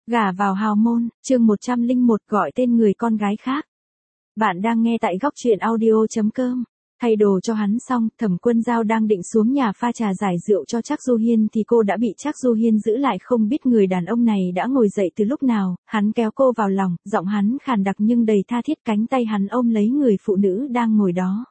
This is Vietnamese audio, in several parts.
Gả vào hào môn, chương 101 gọi tên người con gái khác. Bạn đang nghe tại góc truyện audio.com. Thay đồ cho hắn xong, Thẩm Quân Dao đang định xuống nhà pha trà giải rượu cho Trác Du Hiên thì cô đã bị Trác Du Hiên giữ lại, không biết người đàn ông này đã ngồi dậy từ lúc nào. Hắn kéo cô vào lòng, giọng hắn khàn đặc nhưng đầy tha thiết, cánh tay hắn ôm lấy người phụ nữ đang ngồi đó.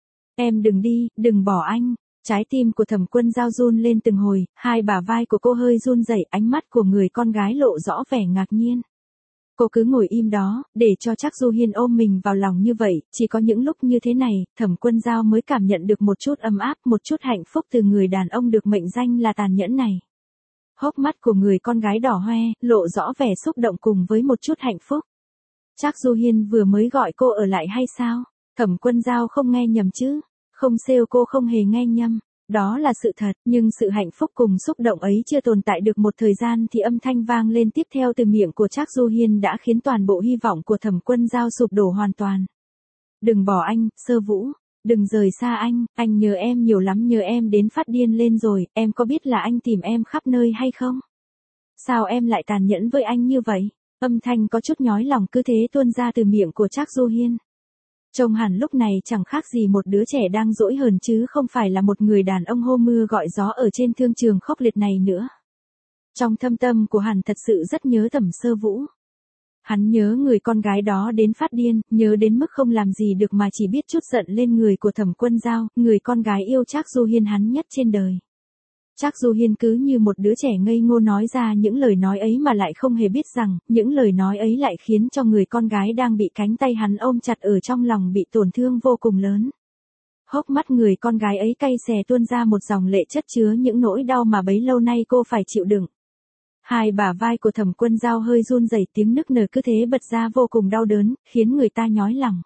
Em đừng đi, đừng bỏ anh. Trái tim của Thẩm Quân Dao run lên từng hồi, hai bả vai của cô hơi run rẩy, ánh mắt của người con gái lộ rõ vẻ ngạc nhiên. Cô cứ ngồi im đó, để cho Trác Du Hiên ôm mình vào lòng như vậy, chỉ có những lúc như thế này, Thẩm Quân Dao mới cảm nhận được một chút ấm áp, một chút hạnh phúc từ người đàn ông được mệnh danh là tàn nhẫn này. Hốc mắt của người con gái đỏ hoe, lộ rõ vẻ xúc động cùng với một chút hạnh phúc. Trác Du Hiên vừa mới gọi cô ở lại hay sao? Thẩm Quân Dao không nghe nhầm chứ? Không trêu, cô không hề nghe nhầm. Đó là sự thật, nhưng sự hạnh phúc cùng xúc động ấy chưa tồn tại được một thời gian thì âm thanh vang lên tiếp theo từ miệng của Trác Du Hiên đã khiến toàn bộ hy vọng của Thẩm Quân Dao sụp đổ hoàn toàn. Đừng bỏ anh, Sơ Vũ. Đừng rời xa anh nhớ em nhiều lắm, nhớ em đến phát điên lên rồi, em có biết là anh tìm em khắp nơi hay không? Sao em lại tàn nhẫn với anh như vậy? Âm thanh có chút nhói lòng cứ thế tuôn ra từ miệng của Trác Du Hiên. Trông hẳn lúc này chẳng khác gì một đứa trẻ đang dỗi hờn chứ không phải là một người đàn ông hô mưa gọi gió ở trên thương trường khốc liệt này nữa. Trong thâm tâm của hắn thật sự rất nhớ Thẩm Sơ Vũ. Hắn nhớ người con gái đó đến phát điên, nhớ đến mức không làm gì được mà chỉ biết trút giận lên người của Thẩm Quân Dao, người con gái yêu Trác Du Hiên hắn nhất trên đời. Trác Du Hiên cứ như một đứa trẻ ngây ngô nói ra những lời nói ấy mà lại không hề biết rằng, những lời nói ấy lại khiến cho người con gái đang bị cánh tay hắn ôm chặt ở trong lòng bị tổn thương vô cùng lớn. Hốc mắt người con gái ấy cay xè tuôn ra một dòng lệ chất chứa những nỗi đau mà bấy lâu nay cô phải chịu đựng. Hai bả vai của Thẩm Quân Dao hơi run rẩy, tiếng nức nở cứ thế bật ra vô cùng đau đớn, khiến người ta nhói lòng.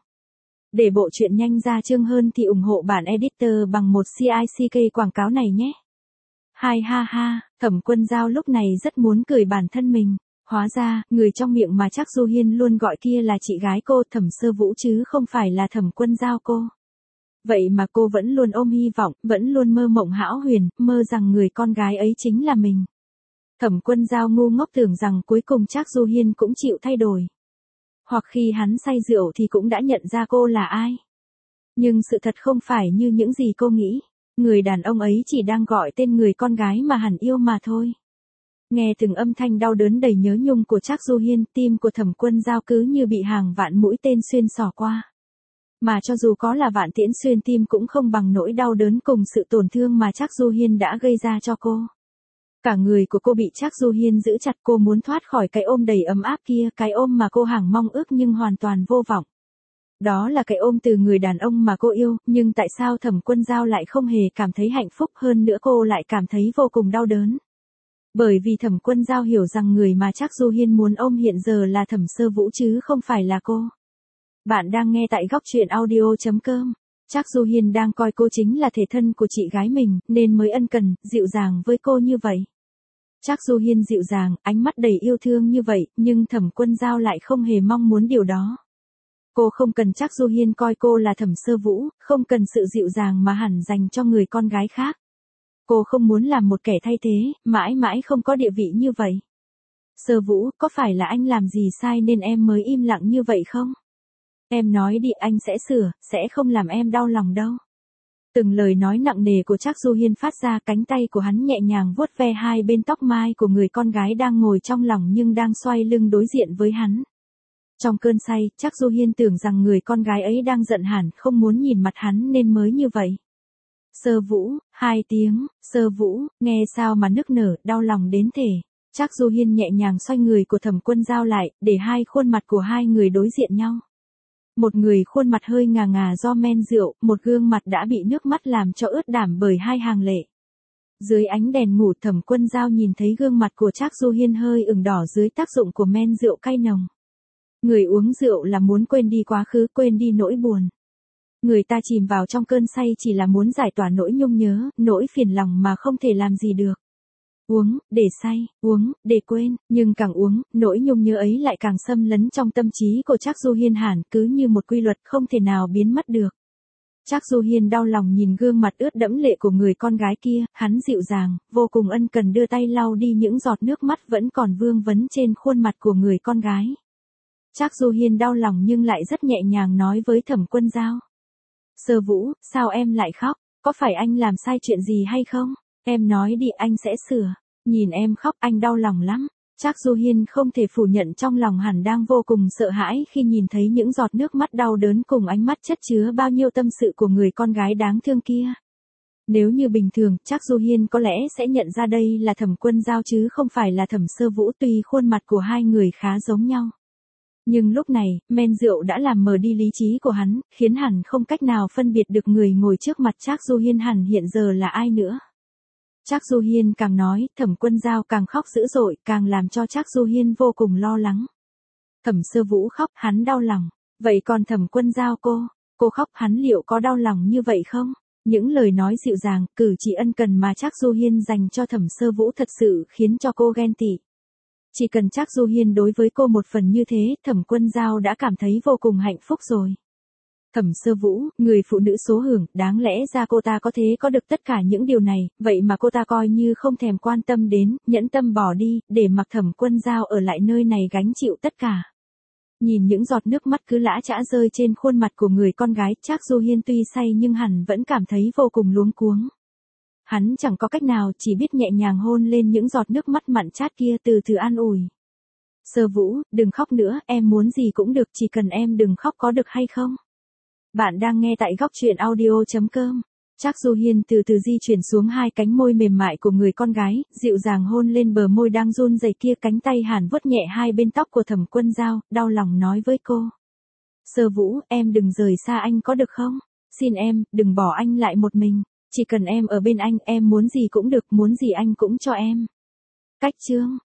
Để bộ truyện nhanh ra chương hơn thì ủng hộ bản editor bằng một CICK quảng cáo này nhé. Hai ha ha, Thẩm Quân Dao lúc này rất muốn cười bản thân mình. Hóa ra, người trong miệng mà Trác Du Hiên luôn gọi kia là chị gái cô, Thẩm Sơ Vũ chứ không phải là Thẩm Quân Dao cô. Vậy mà cô vẫn luôn ôm hy vọng, vẫn luôn mơ mộng hão huyền, mơ rằng người con gái ấy chính là mình. Thẩm Quân Dao ngu ngốc tưởng rằng cuối cùng Trác Du Hiên cũng chịu thay đổi. Hoặc khi hắn say rượu thì cũng đã nhận ra cô là ai. Nhưng sự thật không phải như những gì cô nghĩ. Người đàn ông ấy chỉ đang gọi tên người con gái mà hắn yêu mà thôi. Nghe từng âm thanh đau đớn đầy nhớ nhung của Trác Du Hiên, tim của Thẩm Quân Dao cứ như bị hàng vạn mũi tên xuyên xỏ qua. Mà cho dù có là vạn tiễn xuyên tim cũng không bằng nỗi đau đớn cùng sự tổn thương mà Trác Du Hiên đã gây ra cho cô. Cả người của cô bị Trác Du Hiên giữ chặt, cô muốn thoát khỏi cái ôm đầy ấm áp kia, cái ôm mà cô hằng mong ước nhưng hoàn toàn vô vọng. Đó là cái ôm từ người đàn ông mà cô yêu, nhưng tại sao Thẩm Quân Dao lại không hề cảm thấy hạnh phúc, hơn nữa cô lại cảm thấy vô cùng đau đớn. Bởi vì Thẩm Quân Dao hiểu rằng người mà Trác Du Hiên muốn ôm hiện giờ là Thẩm Sơ Vũ chứ không phải là cô. Bạn đang nghe tại góc truyện audio.com. Trác Du Hiên đang coi cô chính là thể thân của chị gái mình, nên mới ân cần, dịu dàng với cô như vậy. Trác Du Hiên dịu dàng, ánh mắt đầy yêu thương như vậy, nhưng Thẩm Quân Dao lại không hề mong muốn điều đó. Cô không cần Trác Du Hiên coi cô là Thẩm Sơ Vũ, không cần sự dịu dàng mà hẳn dành cho người con gái khác. Cô không muốn làm một kẻ thay thế, mãi mãi không có địa vị như vậy. Sơ Vũ, có phải là anh làm gì sai nên em mới im lặng như vậy không? Em nói đi, anh sẽ sửa, sẽ không làm em đau lòng đâu. Từng lời nói nặng nề của Trác Du Hiên phát ra, cánh tay của hắn nhẹ nhàng vuốt ve hai bên tóc mai của người con gái đang ngồi trong lòng nhưng đang xoay lưng đối diện với hắn. Trong cơn say, Trác Du Hiên tưởng rằng người con gái ấy đang giận hẳn, không muốn nhìn mặt hắn nên mới như vậy. Sơ Vũ, hai tiếng, Sơ Vũ, nghe sao mà nức nở, đau lòng đến thể. Trác Du Hiên nhẹ nhàng xoay người của Thẩm Quân Dao lại, để hai khuôn mặt của hai người đối diện nhau. Một người khuôn mặt hơi ngà ngà do men rượu, một gương mặt đã bị nước mắt làm cho ướt đẫm bởi hai hàng lệ. Dưới ánh đèn ngủ, Thẩm Quân Dao nhìn thấy gương mặt của Trác Du Hiên hơi ửng đỏ dưới tác dụng của men rượu cay nồng. Người uống rượu là muốn quên đi quá khứ, quên đi nỗi buồn. Người ta chìm vào trong cơn say chỉ là muốn giải tỏa nỗi nhung nhớ, nỗi phiền lòng mà không thể làm gì được. Uống, để say, uống, để quên, nhưng càng uống, nỗi nhung nhớ ấy lại càng xâm lấn trong tâm trí của Trác Du Hiên hẳn, cứ như một quy luật không thể nào biến mất được. Trác Du Hiên đau lòng nhìn gương mặt ướt đẫm lệ của người con gái kia, hắn dịu dàng, vô cùng ân cần đưa tay lau đi những giọt nước mắt vẫn còn vương vấn trên khuôn mặt của người con gái. Trác Du Hiên đau lòng nhưng lại rất nhẹ nhàng nói với Thẩm Quân Dao. Sơ Vũ, sao em lại khóc? Có phải anh làm sai chuyện gì hay không? Em nói đi anh sẽ sửa. Nhìn em khóc anh đau lòng lắm. Trác Du Hiên không thể phủ nhận trong lòng hẳn đang vô cùng sợ hãi khi nhìn thấy những giọt nước mắt đau đớn cùng ánh mắt chất chứa bao nhiêu tâm sự của người con gái đáng thương kia. Nếu như bình thường, Trác Du Hiên có lẽ sẽ nhận ra đây là Thẩm Quân Dao chứ không phải là Thẩm Sơ Vũ, tuy khuôn mặt của hai người khá giống nhau. Nhưng lúc này, men rượu đã làm mờ đi lý trí của hắn, khiến hắn không cách nào phân biệt được người ngồi trước mặt Trác Du Hiên hẳn hiện giờ là ai nữa. Trác Du Hiên càng nói, Thẩm Quân Dao càng khóc dữ dội, càng làm cho Trác Du Hiên vô cùng lo lắng. Thẩm Sơ Vũ khóc, hắn đau lòng. Vậy còn Thẩm Quân Dao cô khóc hắn liệu có đau lòng như vậy không? Những lời nói dịu dàng, cử chỉ ân cần mà Trác Du Hiên dành cho Thẩm Sơ Vũ thật sự khiến cho cô ghen tị. Chỉ cần Trác Du Hiên đối với cô một phần như thế, Thẩm Quân Dao đã cảm thấy vô cùng hạnh phúc rồi. Thẩm Sơ Vũ, người phụ nữ số hưởng, đáng lẽ ra cô ta có thể có được tất cả những điều này, vậy mà cô ta coi như không thèm quan tâm đến, nhẫn tâm bỏ đi, để mặc Thẩm Quân Dao ở lại nơi này gánh chịu tất cả. Nhìn những giọt nước mắt cứ lã chã rơi trên khuôn mặt của người con gái, Trác Du Hiên tuy say nhưng hắn vẫn cảm thấy vô cùng luống cuống. Hắn chẳng có cách nào, chỉ biết nhẹ nhàng hôn lên những giọt nước mắt mặn chát kia từ từ an ủi. Sơ Vũ, đừng khóc nữa, em muốn gì cũng được, chỉ cần em đừng khóc có được hay không? Bạn đang nghe tại góc truyện audio.com. Trác Du Hiên từ từ di chuyển xuống hai cánh môi mềm mại của người con gái, dịu dàng hôn lên bờ môi đang run rẩy kia, cánh tay hắn vuốt nhẹ hai bên tóc của Thẩm Quân Dao, đau lòng nói với cô. Sơ Vũ, em đừng rời xa anh có được không? Xin em, đừng bỏ anh lại một mình. Chỉ cần em ở bên anh, em muốn gì cũng được, muốn gì anh cũng cho em. Cách chương.